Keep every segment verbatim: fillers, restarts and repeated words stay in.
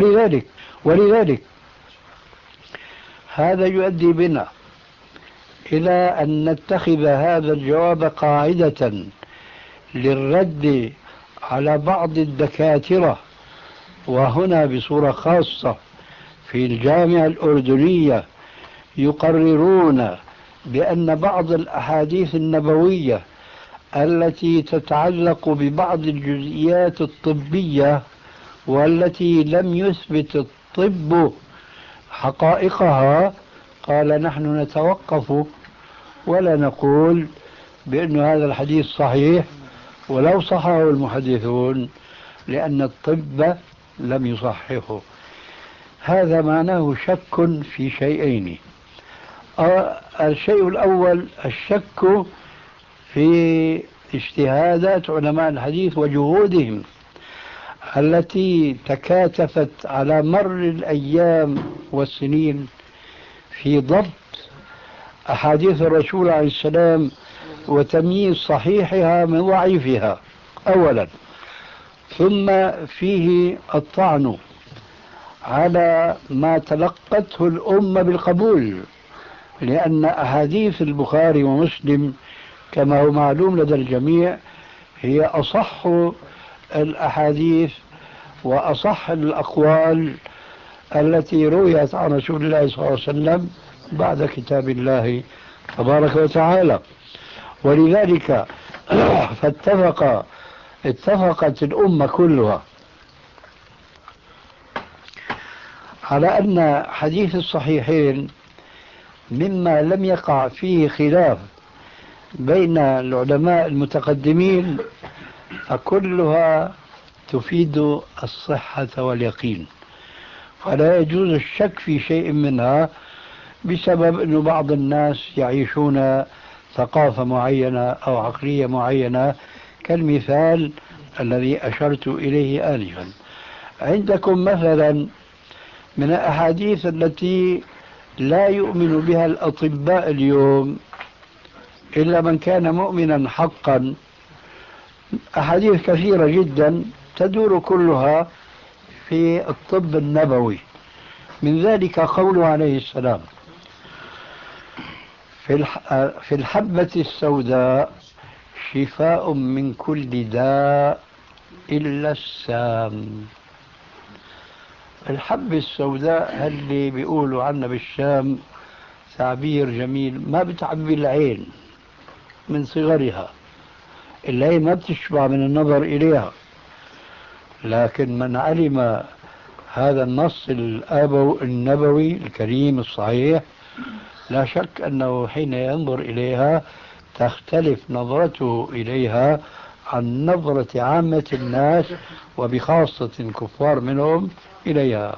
ولذلك ولذلك هذا يؤدي بنا إلى أن نتخذ هذا الجواب قاعدة للرد على بعض الدكاترة، وهنا بصورة خاصة في الجامعة الأردنية، يقررون بأن بعض الأحاديث النبوية التي تتعلق ببعض الجزئيات الطبية والتي لم يثبت الطب حقائقها، قال نحن نتوقف ولا نقول بأن هذا الحديث صحيح ولو صححه المحدثون، لأن الطب لم يصححه. هذا معناه شك في شيئين. الشيء الأول الشك في اجتهادات علماء الحديث وجهودهم التي تكاتفت على مر الأيام والسنين في ضبط أحاديث الرسول عليه السلام وتمييز صحيحها من ضعيفها أولا. ثم فيه الطعن على ما تلقته الأمة بالقبول، لأن أحاديث البخاري ومسلم كما هو معلوم لدى الجميع هي أصح الأحاديث وأصح الأقوال التي رويت عن رسول الله صلى الله عليه وسلم بعد كتاب الله تبارك وتعالى. ولذلك فاتفق اتفقت الأمة كلها على أن حديث الصحيحين مما لم يقع فيه خلاف بين العلماء المتقدمين فكلها تفيد الصحة واليقين، فلا يجوز الشك في شيء منها بسبب أن بعض الناس يعيشون ثقافة معينة أو عقلية معينة، كالمثال الذي أشرت إليه آنفا. عندكم مثلا من الأحاديث التي لا يؤمن بها الأطباء اليوم إلا من كان مؤمنا حقا، أحاديث كثيرة جدا تدور كلها في الطب النبوي. من ذلك قوله عليه السلام في الحبة السوداء شفاء من كل داء إلا السام. الحبة السوداء اللي بيقولوا عنها بالشام تعبير جميل، ما بتعبي العين من صغرها، العين ما بتشبع من النظر إليها، لكن من علم هذا النص النبوي الكريم الصحيح لا شك أنه حين ينظر إليها تختلف نظرته إليها عن نظرة عامة الناس وبخاصة الكفار منهم إليها.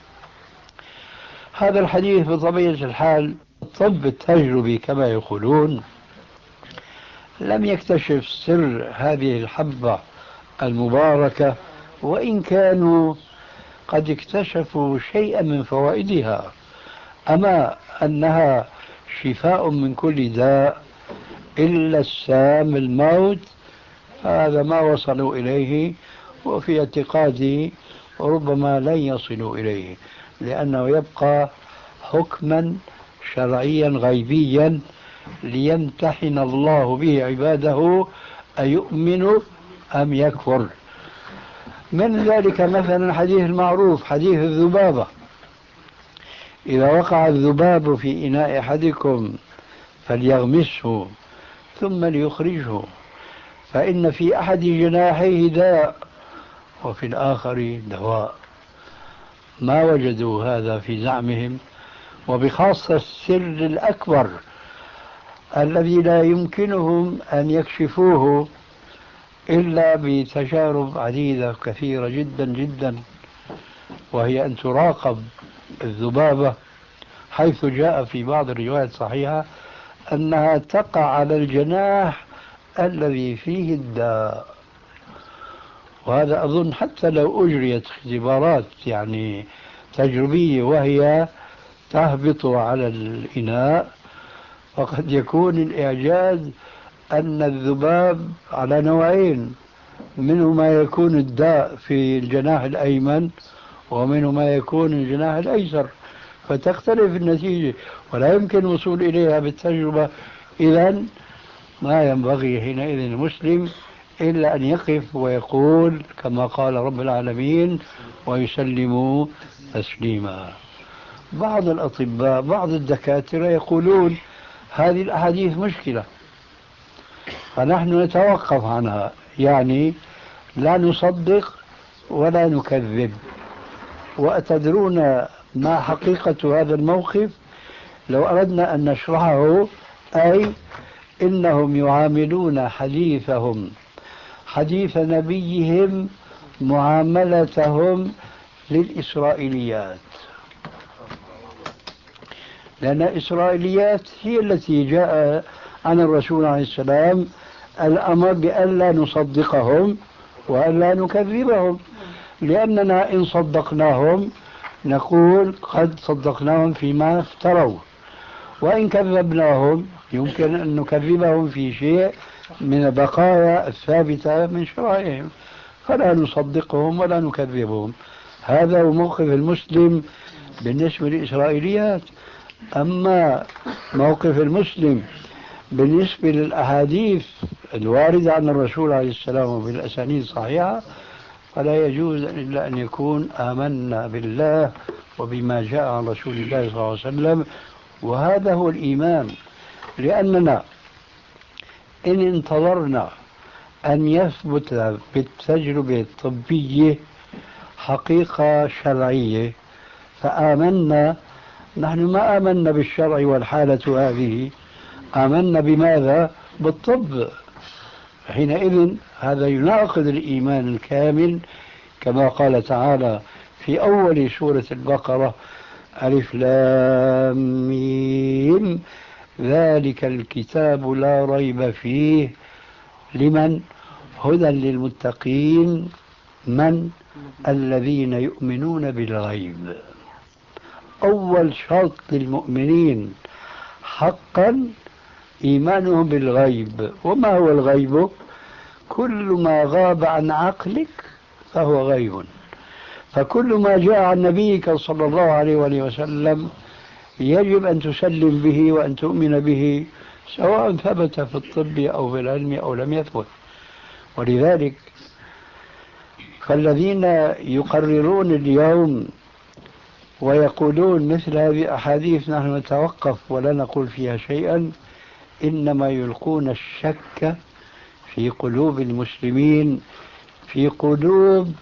هذا الحديث بطبيعة الحال الطب التجربي كما يقولون لم يكتشف سر هذه الحبة المباركة، وإن كانوا قد اكتشفوا شيئا من فوائدها، أما أنها شفاء من كل داء إلا السام الموت هذا ما وصلوا إليه، وفي اعتقادي ربما لن يصلوا إليه، لأنه يبقى حكما شرعيا غيبيا ليمتحن الله به عباده أيؤمن أم يكفر. من ذلك مثلا الحديث المعروف حديث الذبابة، إذا وقع الذباب في إناء أحدكم فليغمسه ثم ليخرجه، فإن في أحد جناحيه داء وفي الآخر دواء. ما وجدوا هذا في زعمهم، وبخاصة السر الأكبر الذي لا يمكنهم أن يكشفوه إلا بتجارب عديدة كثيرة جدا جدا، وهي أن تراقب الذبابة، حيث جاء في بعض الروايات الصحيحة أنها تقع على الجناح الذي فيه الداء. وهذا أظن حتى لو أجريت اختبارات يعني تجريبية وهي تهبط على الإناء، فقد يكون الإعجاز أن الذباب على نوعين، منه ما يكون الداء في الجناح الأيمن ومنه ما يكون الجناح الأيسر، فتختلف النتيجة ولا يمكن الوصول إليها بالتجربة. إذن ما ينبغي حينئذ المسلم إلا أن يقف ويقول كما قال رب العالمين ويسلموا تسليما. بعض الأطباء بعض الدكاترة يقولون هذه الأحاديث مشكلة، فنحن نتوقف عنها، يعني لا نصدق ولا نكذب. وأتدرون ما حقيقة هذا الموقف؟ لو أردنا أن نشرحه، أي إنهم يعاملون حديثهم حديث نبيهم معاملتهم للإسرائيليات، لأن الإسرائيليات هي التي جاء عن الرسول عليه السلام الأمر بأن لا نصدقهم وأن لا نكذبهم، لأننا إن صدقناهم نقول قد صدقناهم فيما افتروا، وإن كذبناهم يمكن أن نكذبهم في شيء من البقايا الثابتة من شرائعهم، فلا نصدقهم ولا نكذبهم. هذا هو موقف المسلم بالنسبة للإسرائيليات. أما موقف المسلم بالنسبة للأحاديث الواردة عن الرسول عليه السلام وبالأسانيد الصحيحة، فلا يجوز إلا أن يكون آمنا بالله وبما جاء عن رسول الله صلى الله عليه وسلم، وهذا هو الإيمان. لأننا إن انتظرنا أن يثبت بالتجربة الطبية حقيقة شرعية فآمنا، نحن ما آمنا بالشرع والحالة هذه، آمنا بماذا؟ بالطب. حينئذ هذا يناقض الإيمان الكامل، كما قال تعالى في أول سورة البقرة: ألف لام ميم ذلك الكتاب لا ريب فيه لمن هدى للمتقين من الذين يؤمنون بالغيب. أول شرط للمؤمنين حقا إيمانهم بالغيب. وما هو الغيب؟ كل ما غاب عن عقلك فهو غيب. فكل ما جاء عن نبيك صلى الله عليه وآله وسلم يجب أن تسلم به وأن تؤمن به، سواء ثبت في الطب أو في العلم أو لم يثبت. ولذلك فالذين يقررون اليوم ويقولون مثل هذه الأحاديث نحن نتوقف ولا نقول فيها شيئا، إنما يلقون الشك في قلوب المسلمين، في قلوب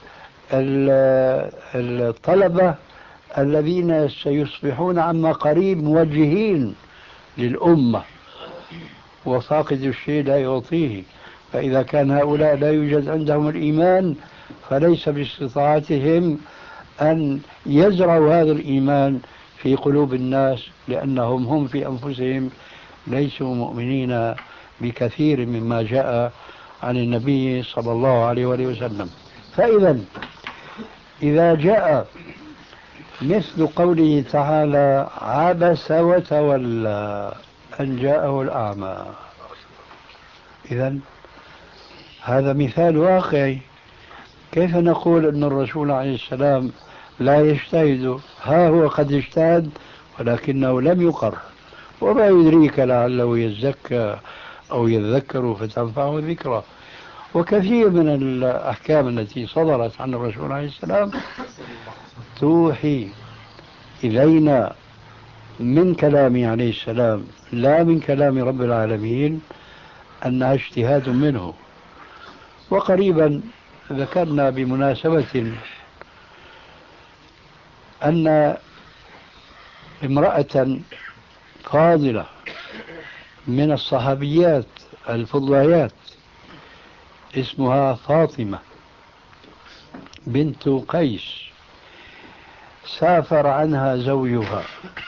الطلبة الذين سيصبحون عما قريب موجهين للأمة، وفاقد الشيء لا يعطيه. فإذا كان هؤلاء لا يوجد عندهم الإيمان فليس باستطاعتهم أن يزرعوا هذا الإيمان في قلوب الناس، لأنهم هم في أنفسهم ليسوا مؤمنين بكثير مما جاء عن النبي صلى الله عليه وآله وسلم. فإذا إذا جاء مثل قوله تعالى: عبس وتولى أن جاءه الأعمى، إذن هذا مثال واقعي. كيف نقول أن الرسول عليه السلام لا يجتهد؟ ها هو قد اجتهد ولكنه لم يقر، وما يدريك لعله يزكى أو يذكر فتنفعه ذكرى. وكثير من الأحكام التي صدرت عن الرسول عليه السلام توحي إلينا من كلامه عليه السلام لا من كلام رب العالمين أنها اجتهاد منه. وقريبا ذكرنا بمناسبة أن امرأة فاضلة من الصحابيات الفضليات اسمها فاطمة بنت قيس سافر عنها زوجها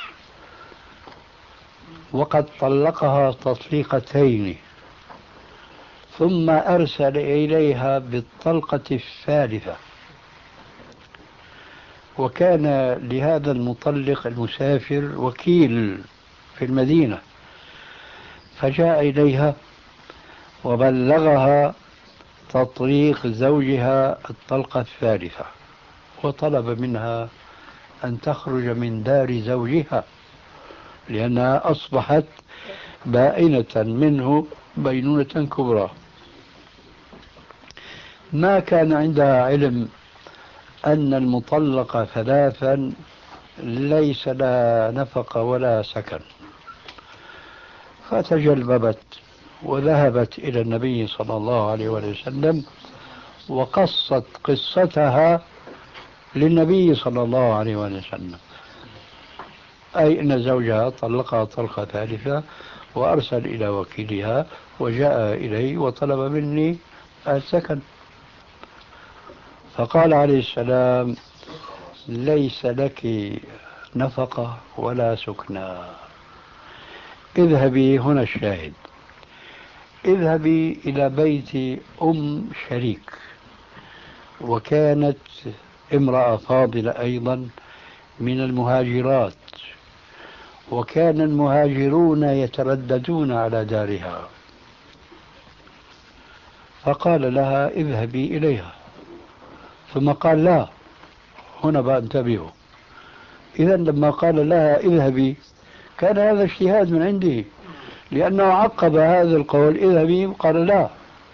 وقد طلقها تطليقتين، ثم أرسل إليها بالطلقة الثالثة، وكان لهذا المطلق المسافر وكيل في المدينة، فجاء إليها وبلغها تطليق زوجها الطلقة الثالثة، وطلب منها أن تخرج من دار زوجها لأنها أصبحت بائنة منه بينونة كبرى. ما كان عندها علم أن المطلقة ثلاثا ليس لها نفقة ولا سكن، فتجلببت وذهبت إلى النبي صلى الله عليه وسلم وقصت قصتها للنبي صلى الله عليه وسلم، أي أن زوجها طلقها طلقة ثالثة وأرسل إلى وكيلها وجاء إليه وطلب مني السكن. فقال عليه السلام: ليس لك نفقة ولا سكنى، اذهبي، هنا الشاهد، اذهبي إلى بيت أم شريك، وكانت امرأة فاضلة أيضا من المهاجرات، وكان المهاجرون يترددون على دارها، فقال لها: اذهبي إليها. ثم قال: لا، هنا بقى انتبهوا، إذا لما قال لها اذهبي كان هذا اجتهاد من عنده، لأنه عقب هذا القول اذهبي قال: لا،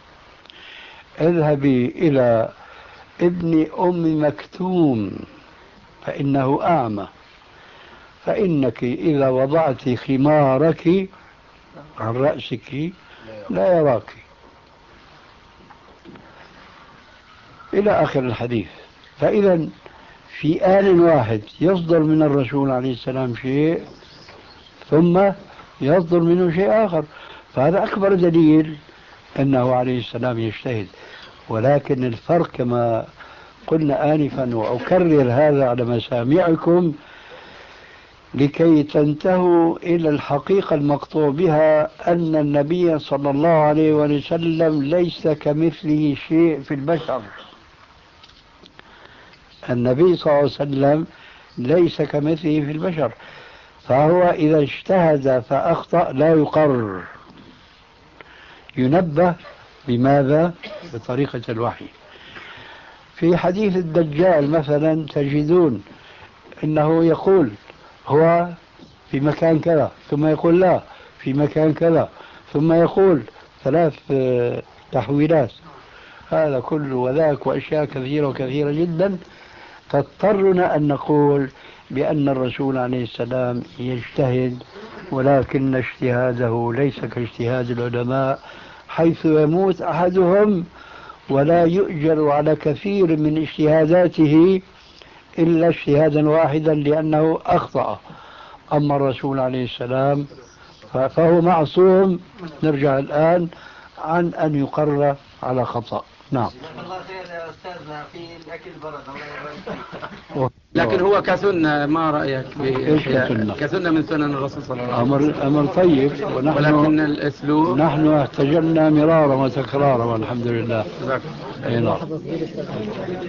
اذهبي إلى ابن أم مكتوم فإنه أعمى، فإنك إذا وضعت خمارك عن رأسك لا يراك، إلى آخر الحديث. فإذا في آن واحد يصدر من الرسول عليه السلام شيء ثم يصدر منه شيء آخر، فهذا أكبر دليل أنه عليه السلام يجتهد. ولكن الفرق كما قلنا آنفا وأكرر هذا على مسامعكم لكي تنتهوا إلى الحقيقة المقطوع بها، أن النبي صلى الله عليه وسلم ليس كمثله شيء في البشر. النبي صلى الله عليه وسلم ليس كمثله في البشر، فهو إذا اجتهد فأخطأ لا يقرر، ينبه. بماذا؟ بطريقة الوحي. في حديث الدجال مثلا تجدون أنه يقول هو في مكان كذا، ثم يقول لا في مكان كذا، ثم يقول ثلاث تحويلات، هذا كله وذاك وأشياء كثيرة وكثيرة جدا تضطرنا أن نقول بأن الرسول عليه السلام يجتهد، ولكن اجتهاده ليس كاجتهاد العلماء، حيث يموت أحدهم ولا يؤجر على كثير من اجتهاداته إلا اجتهادا واحدا لأنه أخطأ. أما الرسول عليه السلام فهو معصوم، نرجع الآن عن أن يقرر على خطأ. نعم. الله خير يا أستاذنا في الأكل برد، الله لكن هو كسنة، ما رأيك كسنة؟ كسنة من سنن الرسول صلى الله عليه وسلم. أمر أمر طيب، ونحن ولكن الأسلوب نحن احتجمنا مرارا وتكرارا والحمد لله.